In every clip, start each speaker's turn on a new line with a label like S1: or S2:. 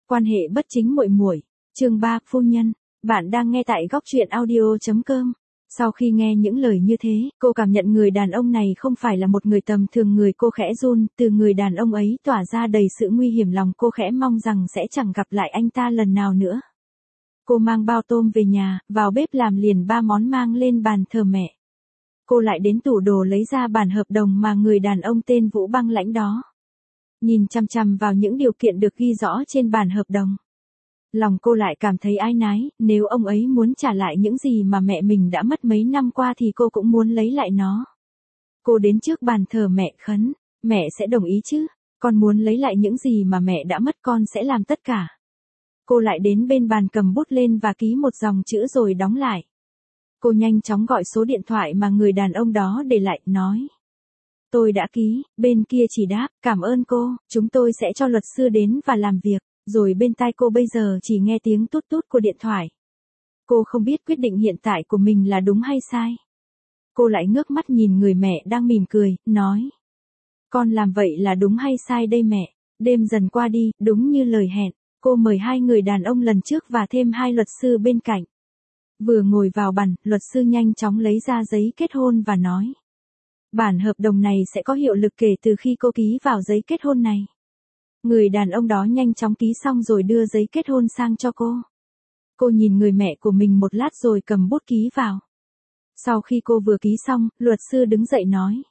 S1: Quan hệ bất chính muội muội. Chương 3, phu nhân. Bạn đang nghe tại góc truyện audio.com. Sau khi nghe những lời như thế, cô cảm nhận người đàn ông này không phải là một người tầm thường. Người cô khẽ run, từ người đàn ông ấy tỏa ra đầy sự nguy hiểm. Lòng cô khẽ mong rằng sẽ chẳng gặp lại anh ta lần nào nữa. Cô mang bao tôm về nhà, vào bếp làm liền 3 món mang lên bàn thờ mẹ. Cô lại đến tủ đồ lấy ra bản hợp đồng mà người đàn ông tên Vũ Băng Lãnh đó. Nhìn chằm chằm vào những điều kiện được ghi rõ trên bản hợp đồng. Lòng cô lại cảm thấy áy náy, nếu ông ấy muốn trả lại những gì mà mẹ mình đã mất mấy năm qua thì cô cũng muốn lấy lại nó. Cô đến trước bàn thờ mẹ khấn, mẹ sẽ đồng ý chứ, con muốn lấy lại những gì mà mẹ đã mất, con sẽ làm tất cả. Cô lại đến bên bàn cầm bút lên và ký một dòng chữ rồi đóng lại. Cô nhanh chóng gọi số điện thoại mà người đàn ông đó để lại, nói. Tôi đã ký, bên kia chỉ đáp, cảm ơn cô, chúng tôi sẽ cho luật sư đến và làm việc. Rồi bên tai cô bây giờ chỉ nghe tiếng tút tút của điện thoại. Cô không biết quyết định hiện tại của mình là đúng hay sai. Cô lại ngước mắt nhìn người mẹ đang mỉm cười, nói. Con làm vậy là đúng hay sai đây mẹ? Đêm dần qua đi, đúng như lời hẹn, cô mời 2 người đàn ông lần trước và thêm 2 luật sư bên cạnh. Vừa ngồi vào bàn, luật sư nhanh chóng lấy ra giấy kết hôn và nói. Bản hợp đồng này sẽ có hiệu lực kể từ khi cô ký vào giấy kết hôn này. Người đàn ông đó nhanh chóng ký xong rồi đưa giấy kết hôn sang cho cô. Cô nhìn người mẹ của mình một lát rồi cầm bút ký vào. Sau khi cô vừa ký xong, luật sư đứng dậy nói.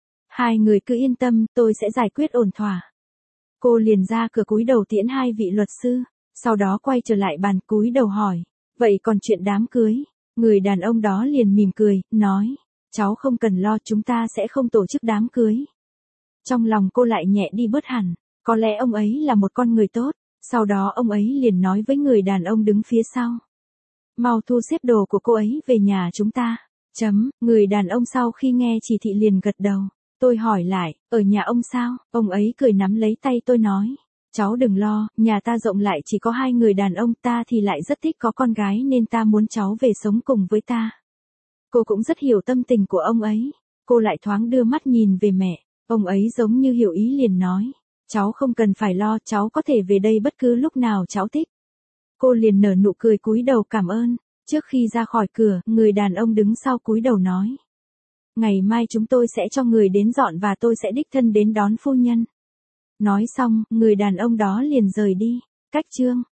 S1: 2 người cứ yên tâm, tôi sẽ giải quyết ổn thỏa. Cô liền ra cửa cúi đầu tiễn 2 vị luật sư, sau đó quay trở lại bàn cúi đầu hỏi. Vậy còn chuyện đám cưới? Người đàn ông đó liền mỉm cười, nói. Cháu không cần lo, chúng ta sẽ không tổ chức đám cưới. Trong lòng cô lại nhẹ đi bớt hẳn. Có lẽ ông ấy là một con người tốt, sau đó ông ấy liền nói với người đàn ông đứng phía sau. Mau thu xếp đồ của cô ấy về nhà chúng ta. Người đàn ông sau khi nghe chỉ thị liền gật đầu. Tôi hỏi lại, ở nhà ông sao? Ông ấy cười nắm lấy tay tôi nói. Cháu đừng lo, nhà ta rộng lại chỉ có 2 người đàn ông, ta thì lại rất thích có con gái nên ta muốn cháu về sống cùng với ta. Cô cũng rất hiểu tâm tình của ông ấy. Cô lại thoáng đưa mắt nhìn về mẹ. Ông ấy giống như hiểu ý liền nói. Cháu không cần phải lo, cháu có thể về đây bất cứ lúc nào cháu thích. Cô liền nở nụ cười cúi đầu cảm ơn. Trước khi ra khỏi cửa, người đàn ông đứng sau cúi đầu nói. Ngày mai chúng tôi sẽ cho người đến dọn và tôi sẽ đích thân đến đón phu nhân. Nói xong, người đàn ông đó liền rời đi. Cách chương